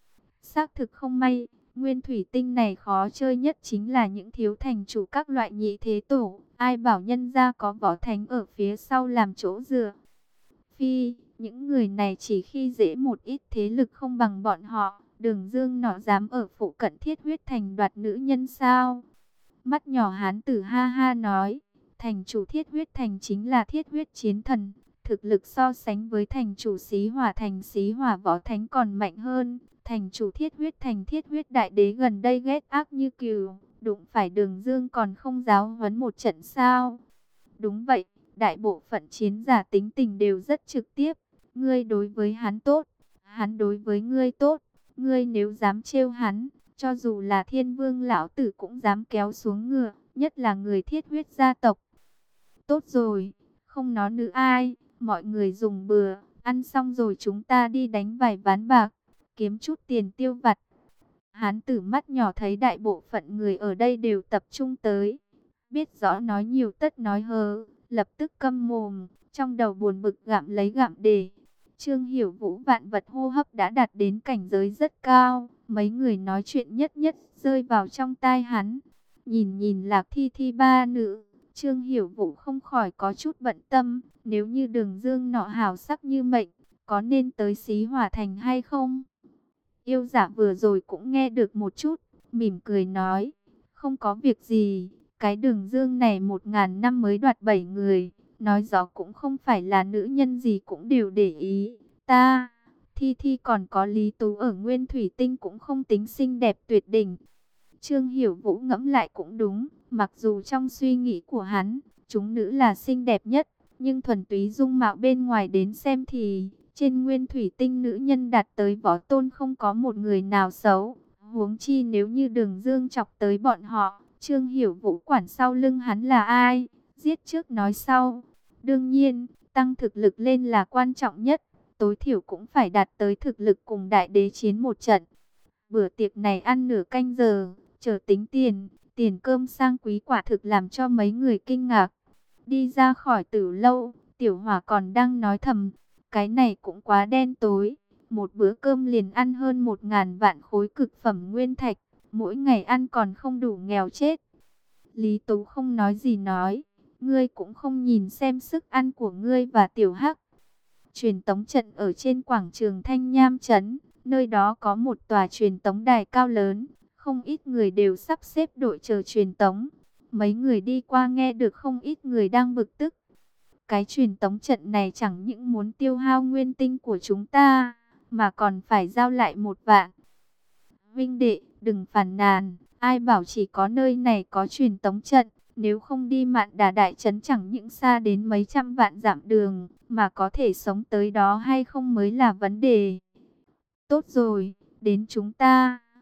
Speaker 1: Xác thực không may, nguyên thủy tinh này khó chơi nhất chính là những thiếu thành chủ các loại nhị thế tổ, ai bảo nhân gia có võ thánh ở phía sau làm chỗ dựa. Phi, những người này chỉ khi dễ một ít thế lực không bằng bọn họ, Đường Dương nọ dám ở phụ cận Thiết Huyết thành đoạt nữ nhân sao? Mắt nhỏ hán tử ha ha nói, thành chủ Thiết Huyết thành chính là Thiết Huyết chiến thần, thực lực so sánh với thành chủ Xí Hỏa thành Xí Hỏa võ thánh còn mạnh hơn. Thành chủ Thiết Huyết thành Thiết Huyết đại đế gần đây ghét ác như cừu, đụng phải Đường Dương còn không giáo huấn một trận sao? Đúng vậy, đại bộ phận chiến giả tính tình đều rất trực tiếp, ngươi đối với hắn tốt, hắn đối với ngươi tốt, ngươi nếu dám trêu hắn, cho dù là Thiên Vương lão tử cũng dám kéo xuống ngựa, nhất là người Thiết Huyết gia tộc. Tốt rồi, không nói nữa ai, mọi người dùng bừa, ăn xong rồi chúng ta đi đánh vài ván bạc, kiếm chút tiền tiêu vặt. Hán tử mắt nhỏ thấy đại bộ phận người ở đây đều tập trung tới, biết rõ nói nhiều tất nói hớ, lập tức câm mồm, trong đầu buồn bực gặm lấy gặm để. Trương Hiểu Vũ vạn vật hô hấp đã đạt đến cảnh giới rất cao, mấy người nói chuyện nhất nhất rơi vào trong tai hắn. Nhìn nhìn Lạc Thi Thi ba nữ, Trương Hiểu Vũ không khỏi có chút bận tâm, nếu như Đường Dương nọ hào sắc như mệnh, có nên tới Xí Hỏa thành hay không? Yêu Dạ vừa rồi cũng nghe được một chút, mỉm cười nói, không có việc gì, cái Đường Dương này một ngàn năm mới đoạt bảy người, nói rõ cũng không phải là nữ nhân gì cũng đều để ý. Ta, Thi Thi còn có Lý Tú ở Nguyên Thủy Tinh cũng không tính xinh đẹp tuyệt đỉnh. Trương Hiểu Vũ ngẫm lại cũng đúng, mặc dù trong suy nghĩ của hắn, chúng nữ là xinh đẹp nhất, nhưng thuần túy dung mạo bên ngoài đến xem thì trên Nguyên Thủy Tinh nữ nhân đạt tới võ tôn không có một người nào xấu. Huống chi nếu như Đường Dương chọc tới bọn họ, Trương Hiểu Vũ quản sau lưng hắn là ai? Giết trước nói sau. Đương nhiên, tăng thực lực lên là quan trọng nhất, tối thiểu cũng phải đạt tới thực lực cùng đại đế chiến một trận. Bữa tiệc này ăn nửa canh giờ, chờ tính tiền, tiền cơm sang quý quả thực làm cho mấy người kinh ngạc. Đi ra khỏi Tử Lâu, Tiểu Hỏa còn đang nói thầm, cái này cũng quá đen tối, một bữa cơm liền ăn hơn một ngàn vạn khối cực phẩm nguyên thạch, mỗi ngày ăn còn không đủ nghèo chết. Lý Tú không nói gì nói, ngươi cũng không nhìn xem sức ăn của ngươi và Tiểu Hắc. Truyền tống trận ở trên quảng trường Thanh Nham Trấn, nơi đó có một tòa truyền tống đài cao lớn, không ít người đều sắp xếp đội chờ truyền tống. Mấy người đi qua nghe được không ít người đang bực tức. Cái truyền tống trận này chẳng những muốn tiêu hao nguyên tinh của chúng ta, mà còn phải giao lại một vạn. Vinh đệ, đừng phàn nàn, ai bảo chỉ có nơi này có truyền tống trận, nếu không đi Mạn Đà đại trấn chẳng những xa đến mấy trăm vạn dặm đường, mà có thể sống tới đó hay không mới là vấn đề. Tốt rồi, đến chúng ta,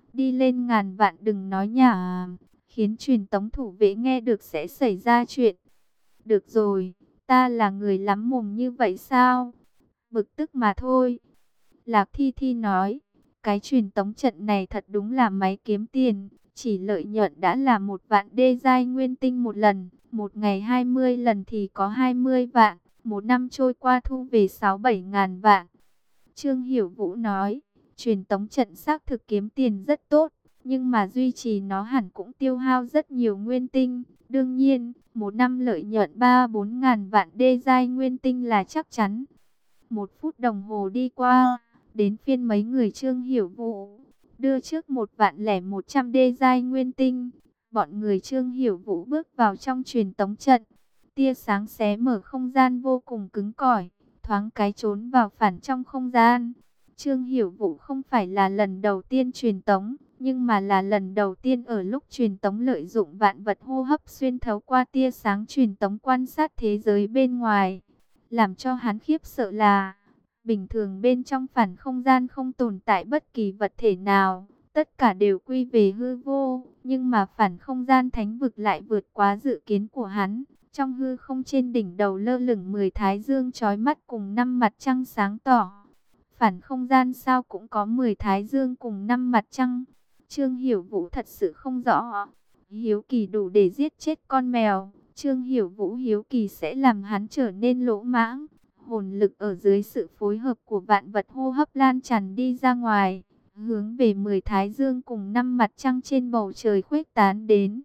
Speaker 1: đi lên ngàn vạn đừng nói nhả, khiến truyền tống thủ vệ nghe được sẽ xảy ra chuyện. Được rồi, ta là người lắm mồm như vậy sao? Bực tức mà thôi. Lạc Thi Thi nói, cái truyền tống trận này thật đúng là máy kiếm tiền, chỉ lợi nhuận đã là một vạn đê giai nguyên tinh một lần, một ngày hai mươi lần thì có hai mươi vạn, một năm trôi qua thu về sáu bảy ngàn vạn. Trương Hiểu Vũ nói, truyền tống trận xác thực kiếm tiền rất tốt, nhưng mà duy trì nó hẳn cũng tiêu hao rất nhiều nguyên tinh. Đương nhiên, một năm lợi nhuận ba bốn ngàn vạn đê giai nguyên tinh là chắc chắn. Một phút đồng hồ đi qua, đến phiên mấy người Trương Hiểu Vũ, đưa trước một vạn lẻ một trăm đê giai nguyên tinh. Bọn người Trương Hiểu Vũ bước vào trong truyền tống trận. Tia sáng xé mở không gian vô cùng cứng cỏi, thoáng cái trốn vào phản trong không gian. Trương Hiểu Vũ không phải là lần đầu tiên truyền tống, nhưng mà là lần đầu tiên ở lúc truyền tống lợi dụng vạn vật hô hấp xuyên thấu qua tia sáng truyền tống quan sát thế giới bên ngoài. Làm cho hắn khiếp sợ là, bình thường bên trong phản không gian không tồn tại bất kỳ vật thể nào, tất cả đều quy về hư vô, nhưng mà phản không gian thánh vực lại vượt quá dự kiến của hắn. Trong hư không trên đỉnh đầu lơ lửng mười thái dương chói mắt cùng năm mặt trăng sáng tỏ. Phản không gian sao cũng có mười thái dương cùng năm mặt trăng. Trương Hiểu Vũ thật sự không rõ. Hiếu kỳ đủ để giết chết con mèo. Trương Hiểu Vũ hiếu kỳ sẽ làm hắn trở nên lỗ mãng. Hồn lực ở dưới sự phối hợp của vạn vật hô hấp lan tràn đi ra ngoài, hướng về mười thái dương cùng năm mặt trăng trên bầu trời khuếch tán đến.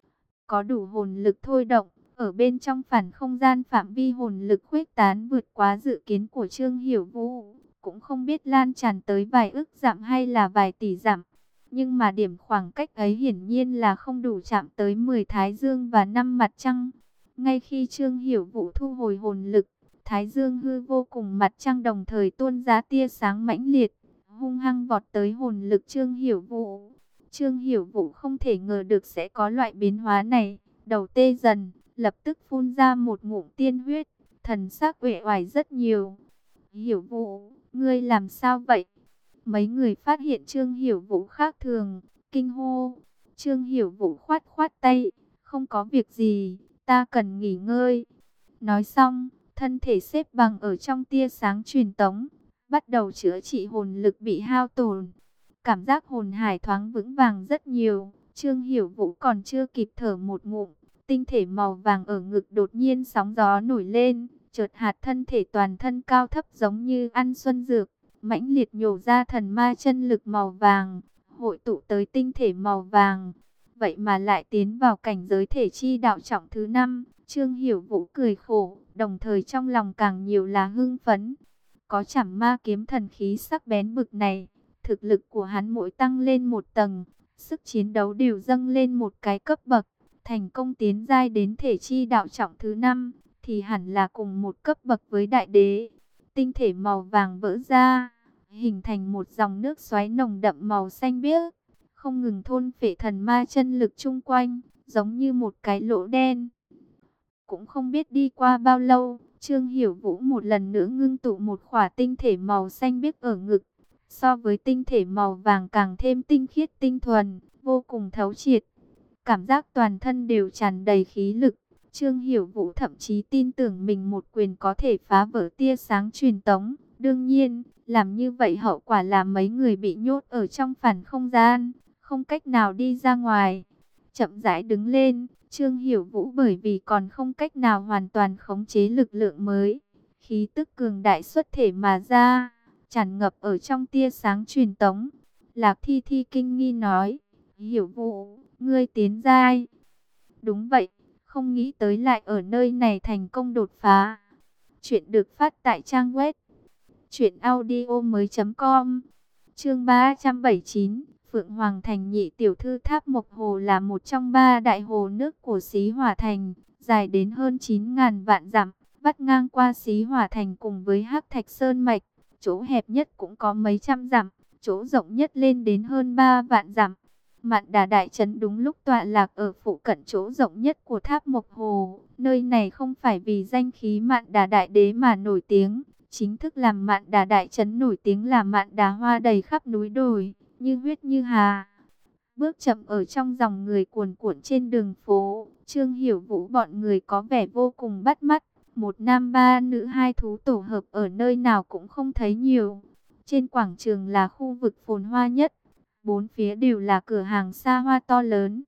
Speaker 1: Có đủ hồn lực thôi động, ở bên trong phản không gian phạm vi hồn lực khuếch tán vượt quá dự kiến của Trương Hiểu Vũ, cũng không biết lan tràn tới vài ức dặm hay là vài tỷ dặm. Nhưng mà điểm khoảng cách ấy hiển nhiên là không đủ chạm tới mười thái dương và năm mặt trăng. Ngay khi Trương Hiểu Vũ thu hồi hồn lực, thái dương hư vô cùng mặt trăng đồng thời tuôn ra tia sáng mãnh liệt, hung hăng vọt tới hồn lực Trương Hiểu Vũ. Trương Hiểu Vũ không thể ngờ được sẽ có loại biến hóa này, đầu tê dần, lập tức phun ra một ngụm tiên huyết, thần sắc uể oải rất nhiều. Hiểu Vũ, ngươi làm sao vậy? Mấy người phát hiện Trương Hiểu Vũ khác thường, kinh hô. Trương Hiểu Vũ khoát khoát tay, không có việc gì, ta cần nghỉ ngơi. Nói xong, thân thể xếp bằng ở trong tia sáng truyền tống, bắt đầu chữa trị hồn lực bị hao tổn. Cảm giác hồn hải thoáng vững vàng rất nhiều. Trương Hiểu Vũ còn chưa kịp thở một ngụm, tinh thể màu vàng ở ngực đột nhiên sóng gió nổi lên, chợt hạt thân thể toàn thân cao thấp giống như ăn xuân dược, mãnh liệt nhổ ra thần ma chân lực màu vàng, hội tụ tới tinh thể màu vàng. Vậy mà lại tiến vào cảnh giới thể chi đạo trọng thứ năm. Trương Hiểu Vũ cười khổ, đồng thời trong lòng càng nhiều là hưng phấn. Có Trảm Ma kiếm thần khí sắc bén bực này, thực lực của hắn mỗi tăng lên một tầng, sức chiến đấu đều dâng lên một cái cấp bậc. Thành công tiến giai đến thể chi đạo trọng thứ năm, thì hẳn là cùng một cấp bậc với đại đế. Tinh thể màu vàng vỡ ra, hình thành một dòng nước xoáy nồng đậm màu xanh biếc, không ngừng thôn phệ thần ma chân lực chung quanh, giống như một cái lỗ đen. Cũng không biết đi qua bao lâu, Trương Hiểu Vũ một lần nữa ngưng tụ một khỏa tinh thể màu xanh biếc ở ngực. So với tinh thể màu vàng càng thêm tinh khiết tinh thuần, vô cùng thấu triệt. Cảm giác toàn thân đều tràn đầy khí lực. Trương Hiểu Vũ thậm chí tin tưởng mình một quyền có thể phá vỡ tia sáng truyền tống. Đương nhiên, làm như vậy hậu quả là mấy người bị nhốt ở trong phản không gian, không cách nào đi ra ngoài. Chậm rãi đứng lên, Trương Hiểu Vũ bởi vì còn không cách nào hoàn toàn khống chế lực lượng mới, khí tức cường đại xuất thể mà ra, tràn ngập ở trong tia sáng truyền tống. Lạc Thi Thi kinh nghi nói, Hiểu Vũ, ngươi tiến giai. Đúng vậy, không nghĩ tới lại ở nơi này thành công đột phá. Chuyện được phát tại trang web truyện audio mới com. Chương ba trăm bảy mươi chín, Phượng Hoàng Thành nhị tiểu thư Tháp Mộc Hồ là một trong ba đại hồ nước của Xí Hỏa Thành, dài đến hơn chín nghìn vạn dặm, vắt ngang qua Xí Hỏa Thành cùng với Hắc Thạch Sơn mạch. Chỗ hẹp nhất cũng có mấy trăm dặm, chỗ rộng nhất lên đến hơn ba vạn dặm. Mạn Đà Đại Trấn đúng lúc tọa lạc ở phụ cận chỗ rộng nhất của Tháp Mộc Hồ. Nơi này không phải vì danh khí Mạn Đà Đại Đế mà nổi tiếng, chính thức làm Mạn Đà Đại Trấn nổi tiếng là Mạn Đà hoa đầy khắp núi đồi, như huyết như hà. bước chậm ở trong dòng người cuồn cuộn trên đường phố. Trương Hiểu Vũ bọn người có vẻ vô cùng bắt mắt. Một nam ba nữ hai thú tổ hợp ở nơi nào cũng không thấy nhiều. Trên quảng trường là khu vực phồn hoa nhất. Bốn phía đều là cửa hàng xa hoa to lớn.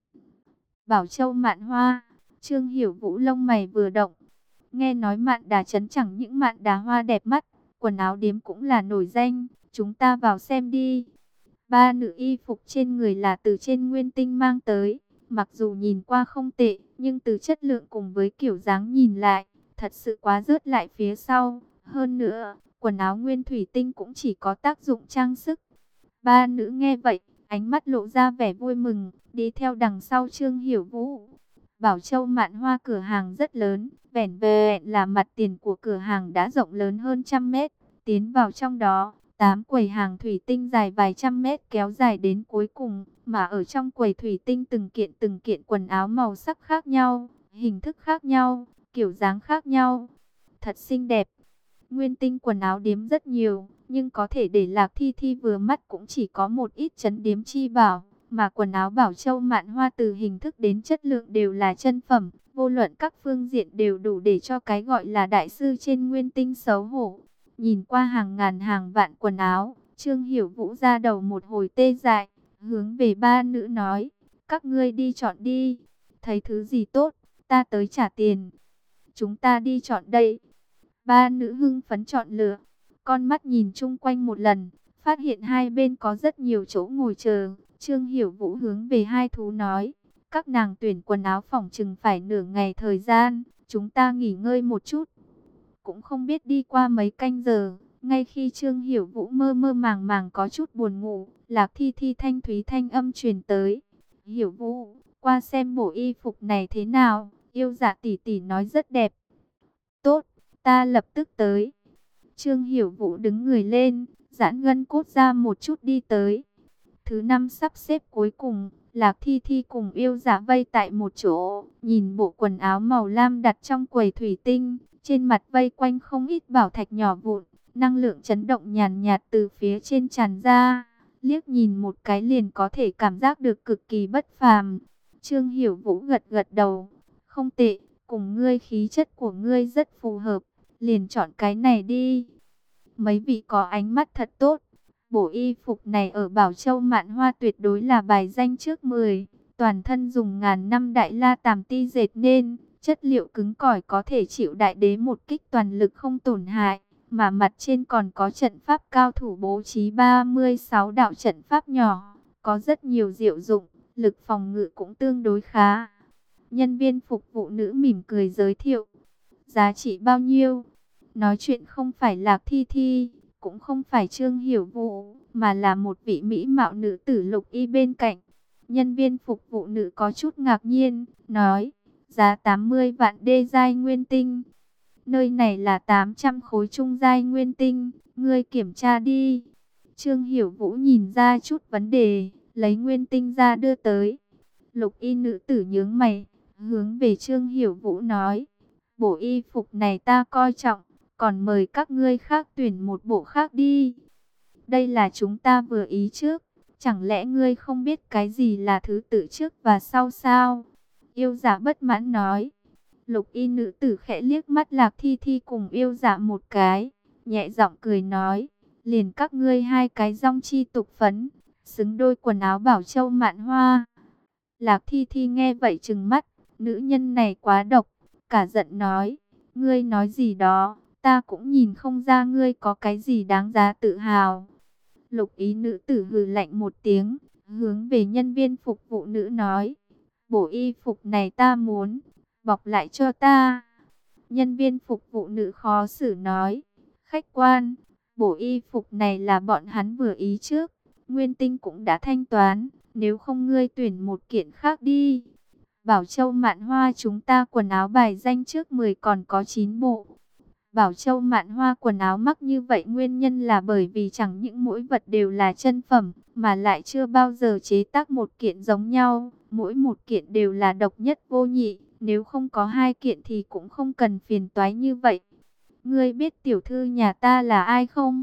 Speaker 1: Bảo Châu Mạn Hoa. Trương Hiểu Vũ lông mày vừa động. Nghe nói Mạn Đà trấn chẳng những Mạn Đà hoa đẹp mắt, quần áo điếm cũng là nổi danh. Chúng ta vào xem đi. Ba nữ y phục trên người là từ trên Nguyên Tinh mang tới. Mặc dù nhìn qua không tệ, nhưng từ chất lượng cùng với kiểu dáng nhìn lại, thật sự quá rớt lại phía sau. Hơn nữa, quần áo nguyên thủy tinh cũng chỉ có tác dụng trang sức. Ba nữ nghe vậy, ánh mắt lộ ra vẻ vui mừng, đi theo đằng sau Trương Hiểu Vũ. Bảo Châu Mạn Hoa cửa hàng rất lớn, vẻn vẹn là mặt tiền của cửa hàng đã rộng lớn hơn trăm mét. Tiến vào trong đó, tám quầy hàng thủy tinh dài vài trăm mét kéo dài đến cuối cùng, mà ở trong quầy thủy tinh từng kiện từng kiện quần áo màu sắc khác nhau, hình thức khác nhau, kiểu dáng khác nhau. Thật xinh đẹp. Nguyên Tinh quần áo điếm rất nhiều, nhưng có thể để Lạc Thi Thi vừa mắt cũng chỉ có một ít trấn điếm chi bảo. Mà quần áo Bảo Châu Mạn Hoa từ hình thức đến chất lượng đều là chân phẩm, vô luận các phương diện đều đủ để cho cái gọi là đại sư trên Nguyên Tinh xấu hổ. Nhìn qua hàng ngàn hàng vạn quần áo, Trương Hiểu Vũ ra đầu một hồi tê dại, hướng về ba nữ nói, các ngươi đi chọn đi, thấy thứ gì tốt, ta tới trả tiền. Chúng ta đi chọn đây. Ba nữ hưng phấn chọn lựa, con mắt nhìn chung quanh một lần, phát hiện hai bên có rất nhiều chỗ ngồi chờ. Trương Hiểu Vũ hướng về hai thú nói, các nàng tuyển quần áo phỏng chừng phải nửa ngày thời gian, chúng ta nghỉ ngơi một chút. Cũng không biết đi qua mấy canh giờ, ngay khi Trương Hiểu Vũ mơ mơ màng màng có chút buồn ngủ, Lạc Thi Thi thanh thúy thanh âm truyền tới. Hiểu Vũ, qua xem bộ y phục này thế nào, yêu dạ tỷ tỷ nói rất đẹp. Tốt, ta lập tức tới. Trương Hiểu Vũ đứng người lên, giãn gân cốt ra một chút đi tới. Thứ năm sắp xếp cuối cùng, Lạc Thi Thi cùng yêu dạ vây tại một chỗ, nhìn bộ quần áo màu lam đặt trong quầy thủy tinh, trên mặt vây quanh không ít bảo thạch nhỏ vụn, năng lượng chấn động nhàn nhạt từ phía trên tràn ra, liếc nhìn một cái liền có thể cảm giác được cực kỳ bất phàm. Trương Hiểu Vũ gật gật đầu, không tệ, cùng ngươi khí chất của ngươi rất phù hợp, liền chọn cái này đi. Mấy vị có ánh mắt thật tốt. Bộ y phục này ở Bảo Châu Mạn Hoa tuyệt đối là bài danh trước mười. Toàn thân dùng ngàn năm đại la tàm ti dệt nên, chất liệu cứng cỏi có thể chịu đại đế một kích toàn lực không tổn hại. Mà mặt trên còn có trận pháp cao thủ bố trí ba mươi sáu đạo trận pháp nhỏ. Có rất nhiều diệu dụng, lực phòng ngự cũng tương đối khá. Nhân viên phục vụ nữ mỉm cười giới thiệu. Giá trị bao nhiêu? Nói chuyện không phải Lạc Thi Thi, cũng không phải Trương Hiểu Vũ, mà là một vị mỹ mạo nữ tử Lục Y bên cạnh. Nhân viên phục vụ nữ có chút ngạc nhiên, nói, giá tám mươi vạn đê giai nguyên tinh. Nơi này là tám trăm khối trung giai nguyên tinh, ngươi kiểm tra đi. Trương Hiểu Vũ nhìn ra chút vấn đề, lấy nguyên tinh ra đưa tới. Lục Y nữ tử nhướng mày, hướng về Trương Hiểu Vũ nói, bộ y phục này ta coi trọng, còn mời các ngươi khác tuyển một bộ khác đi. Đây là chúng ta vừa ý trước, chẳng lẽ ngươi không biết cái gì là thứ tự trước và sau sao? Yêu dạ bất mãn nói. Lục Y nữ tử khẽ liếc mắt Lạc Thi Thi cùng yêu dạ một cái, nhẹ giọng cười nói, liền các ngươi hai cái rong chi tục phấn, xứng đôi quần áo Bảo Châu Mạn Hoa. Lạc Thi Thi nghe vậy trừng mắt, nữ nhân này quá độc, cả giận nói, ngươi nói gì đó, ta cũng nhìn không ra ngươi có cái gì đáng giá tự hào. Lục Ý nữ tử hừ lạnh một tiếng, hướng về nhân viên phục vụ nữ nói, bộ y phục này ta muốn, bọc lại cho ta. Nhân viên phục vụ nữ khó xử nói, khách quan, bộ y phục này là bọn hắn vừa ý trước, Nguyên Tinh cũng đã thanh toán, nếu không ngươi tuyển một kiện khác đi. Bảo Châu Mạn Hoa chúng ta quần áo bài danh trước mười còn có chín bộ. Bảo Châu Mạn Hoa quần áo mắc như vậy nguyên nhân là bởi vì chẳng những mỗi vật đều là chân phẩm, mà lại chưa bao giờ chế tác một kiện giống nhau, mỗi một kiện đều là độc nhất vô nhị, nếu không có hai kiện thì cũng không cần phiền toái như vậy. Ngươi biết tiểu thư nhà ta là ai không?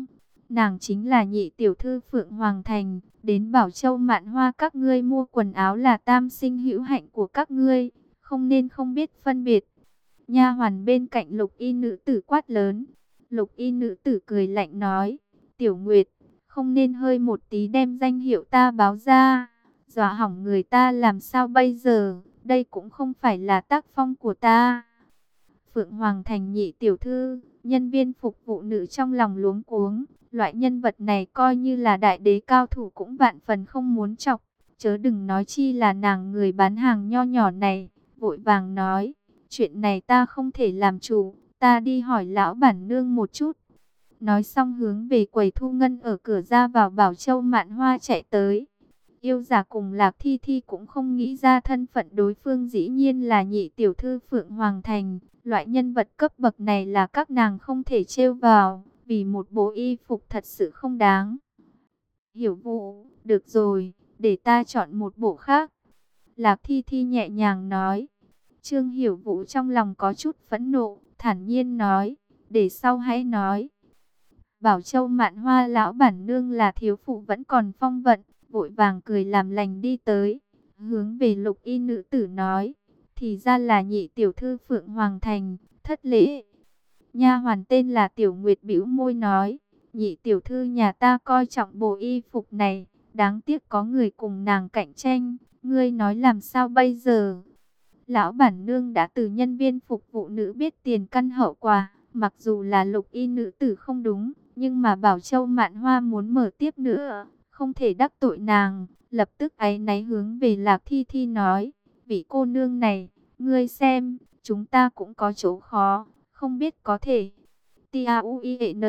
Speaker 1: Nàng chính là nhị tiểu thư Phượng Hoàng Thành, đến Bảo Châu Mạn Hoa các ngươi mua quần áo là tam sinh hữu hạnh của các ngươi, không nên không biết phân biệt. Nha hoàn bên cạnh Lục Y nữ tử quát lớn. Lục Y nữ tử cười lạnh nói, Tiểu Nguyệt, không nên hơi một tí đem danh hiệu ta báo ra, dọa hỏng người ta làm sao bây giờ, đây cũng không phải là tác phong của ta. Phượng Hoàng Thành nhị tiểu thư, nhân viên phục vụ nữ trong lòng luống cuống, loại nhân vật này coi như là đại đế cao thủ cũng vạn phần không muốn chọc, chớ đừng nói chi là nàng người bán hàng nho nhỏ này, vội vàng nói, chuyện này ta không thể làm chủ, ta đi hỏi lão bản nương một chút. Nói xong hướng về quầy thu ngân ở cửa ra vào Bảo Châu Mạn Hoa chạy tới. Yêu giả cùng Lạc Thi Thi cũng không nghĩ ra thân phận đối phương dĩ nhiên là nhị tiểu thư Phượng Hoàng Thành. Loại nhân vật cấp bậc này là các nàng không thể trêu vào, vì một bộ y phục thật sự không đáng. Hiểu vụ, được rồi, để ta chọn một bộ khác. Lạc Thi Thi nhẹ nhàng nói. Trương Hiểu Vũ trong lòng có chút phẫn nộ, thản nhiên nói, để sau hãy nói. Bảo Châu Mạn Hoa lão bản nương là thiếu phụ vẫn còn phong vận, vội vàng cười làm lành đi tới, hướng về Lục Y nữ tử nói, thì ra là nhị tiểu thư Phượng Hoàng Thành, thất lễ. Nha hoàn tên là Tiểu Nguyệt bĩu môi nói, nhị tiểu thư nhà ta coi trọng bộ y phục này, đáng tiếc có người cùng nàng cạnh tranh, ngươi nói làm sao bây giờ? Lão bản nương đã từ nhân viên phục vụ nữ biết tiền căn hậu quả, mặc dù là Lục Y nữ tử không đúng, nhưng mà Bảo Châu Mạn Hoa muốn mở tiếp nữa, không thể đắc tội nàng, lập tức áy náy hướng về Lạc Thi Thi nói, vị cô nương này, ngươi xem, chúng ta cũng có chỗ khó, không biết có thể. Tia u i e n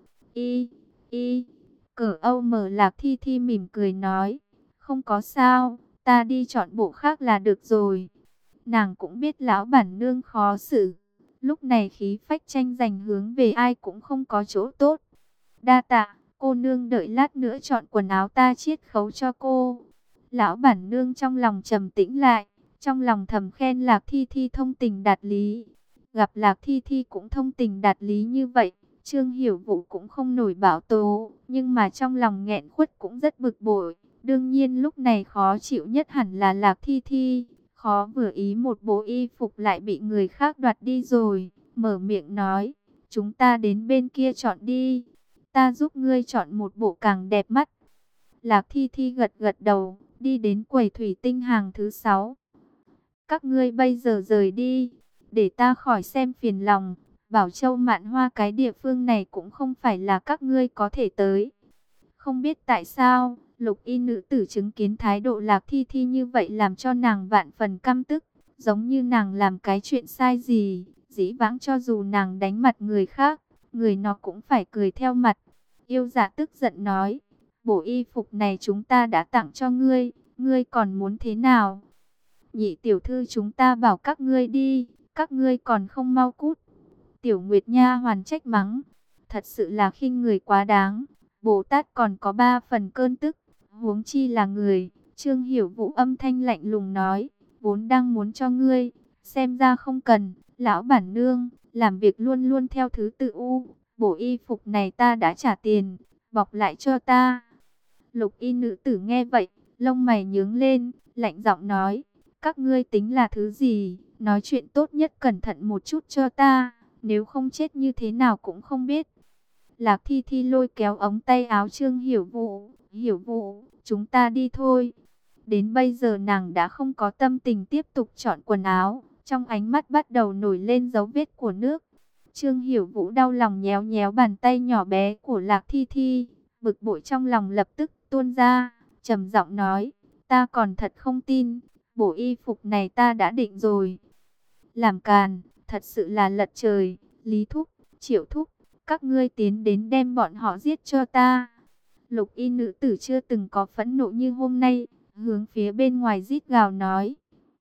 Speaker 1: i i cỡ Âu mở Lạc Thi Thi mỉm cười nói, không có sao, ta đi chọn bộ khác là được rồi. Nàng cũng biết lão bản nương khó xử, lúc này khí phách tranh giành hướng về ai cũng không có chỗ tốt. Đa tạ, cô nương đợi lát nữa chọn quần áo ta chiết khấu cho cô. Lão bản nương trong lòng trầm tĩnh lại, trong lòng thầm khen Lạc Thi Thi thông tình đạt lý. Gặp Lạc Thi Thi cũng thông tình đạt lý như vậy, Trương Hiểu Vũ cũng không nổi bão tố, nhưng mà trong lòng nghẹn khuất cũng rất bực bội. Đương nhiên lúc này khó chịu nhất hẳn là Lạc Thi Thi, khó vừa ý một bộ y phục lại bị người khác đoạt đi rồi, mở miệng nói, chúng ta đến bên kia chọn đi, ta giúp ngươi chọn một bộ càng đẹp mắt. Lạc Thi Thi gật gật đầu, đi đến quầy thủy tinh hàng thứ sáu. Các ngươi bây giờ rời đi, để ta khỏi xem phiền lòng. Bảo Châu Mạn Hoa cái địa phương này cũng không phải là các ngươi có thể tới. Không biết tại sao, Lục Y nữ tử chứng kiến thái độ Lạc Thi Thi như vậy làm cho nàng vạn phần căm tức, giống như nàng làm cái chuyện sai gì, dĩ vãng cho dù nàng đánh mặt người khác, người nó cũng phải cười theo mặt. Yêu giả tức giận nói, bộ y phục này chúng ta đã tặng cho ngươi, ngươi còn muốn thế nào? Nhị tiểu thư chúng ta bảo các ngươi đi, các ngươi còn không mau cút. Tiểu Nguyệt nha hoàn trách mắng, thật sự là khinh người quá đáng. Bồ Tát còn có ba phần cơn tức, huống chi là người. Trương Hiểu Vũ âm thanh lạnh lùng nói, vốn đang muốn cho ngươi, xem ra không cần. Lão bản nương, làm việc luôn luôn theo thứ tự u. Bộ y phục này ta đã trả tiền, bọc lại cho ta. Lục Y nữ tử nghe vậy, lông mày nhướng lên, lạnh giọng nói, các ngươi tính là thứ gì? Nói chuyện tốt nhất cẩn thận một chút cho ta, nếu không chết như thế nào cũng không biết. Lạc Thi Thi lôi kéo ống tay áo Trương Hiểu Vũ, Hiểu Vũ, chúng ta đi thôi. Đến bây giờ nàng đã không có tâm tình tiếp tục chọn quần áo, trong ánh mắt bắt đầu nổi lên dấu vết của nước. Trương Hiểu Vũ đau lòng nhéo nhéo bàn tay nhỏ bé của Lạc Thi Thi, bực bội trong lòng lập tức tuôn ra, trầm giọng nói, ta còn thật không tin, bộ y phục này ta đã định rồi. Làm càn, thật sự là lật trời. Lý Thúc, Triệu Thúc, các ngươi tiến đến đem bọn họ giết cho ta. Lục Y nữ tử chưa từng có phẫn nộ như hôm nay, hướng phía bên ngoài rít gào nói,